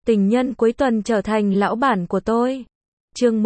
Tình nhân cuối tuần trở thành lão bản của tôi. Chương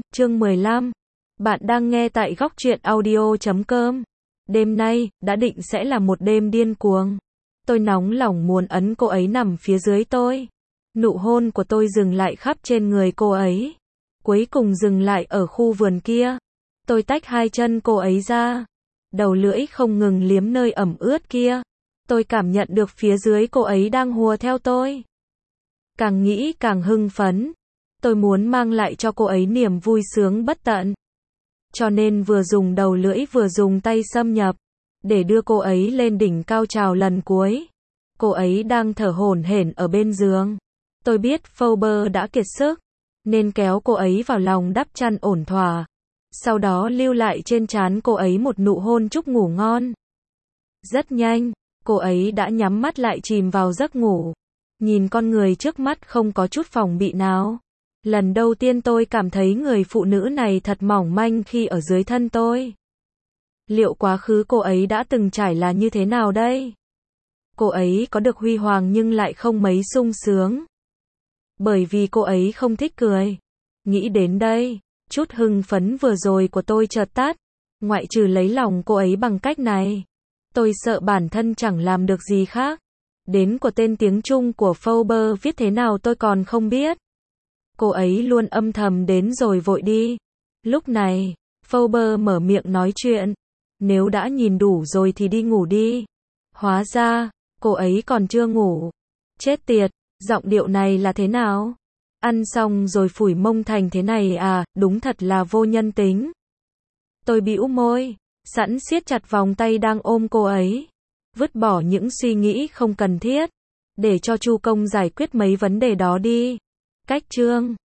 15. Bạn đang nghe tại góc truyện audio.com. Đêm nay, đã định sẽ là một đêm điên cuồng. Tôi nóng lòng muốn ấn cô ấy nằm phía dưới tôi. Nụ hôn của tôi dừng lại khắp trên người cô ấy. Cuối cùng dừng lại ở khu vườn kia. Tôi tách hai chân cô ấy ra. Đầu lưỡi không ngừng liếm nơi ẩm ướt kia. Tôi cảm nhận được phía dưới cô ấy đang hùa theo tôi. Càng nghĩ càng hưng phấn. Tôi muốn mang lại cho cô ấy niềm vui sướng bất tận. Cho nên vừa dùng đầu lưỡi vừa dùng tay xâm nhập. Để đưa cô ấy lên đỉnh cao trào lần cuối. Cô ấy đang thở hổn hển ở bên giường. Tôi biết Fauber đã kiệt sức. Nên kéo cô ấy vào lòng đắp chăn ổn thỏa. Sau đó lưu lại trên trán cô ấy một nụ hôn chúc ngủ ngon. Rất nhanh, cô ấy đã nhắm mắt lại chìm vào giấc ngủ. Nhìn con người trước mắt không có chút phòng bị nào. Lần đầu tiên tôi cảm thấy người phụ nữ này thật mỏng manh khi ở dưới thân tôi. Liệu quá khứ cô ấy đã từng trải là như thế nào đây? Cô ấy có được huy hoàng nhưng lại không mấy sung sướng. Bởi vì cô ấy không thích cười. Nghĩ đến đây, chút hưng phấn vừa rồi của tôi chợt tắt. Ngoại trừ lấy lòng cô ấy bằng cách này. Tôi sợ bản thân chẳng làm được gì khác. Đến của tên tiếng Trung của Fauber viết thế nào tôi còn không biết. Cô ấy luôn âm thầm đến rồi vội đi. Lúc này, Fauber mở miệng nói chuyện. Nếu đã nhìn đủ rồi thì đi ngủ đi. Hóa ra, cô ấy còn chưa ngủ. Chết tiệt, giọng điệu này là thế nào? Ăn xong rồi phủi mông thành thế này à, đúng thật là vô nhân tính. Tôi bĩu môi, sẵn siết chặt vòng tay đang ôm cô ấy. Vứt bỏ những suy nghĩ không cần thiết. Để cho Chu Công giải quyết mấy vấn đề đó đi. Cách chương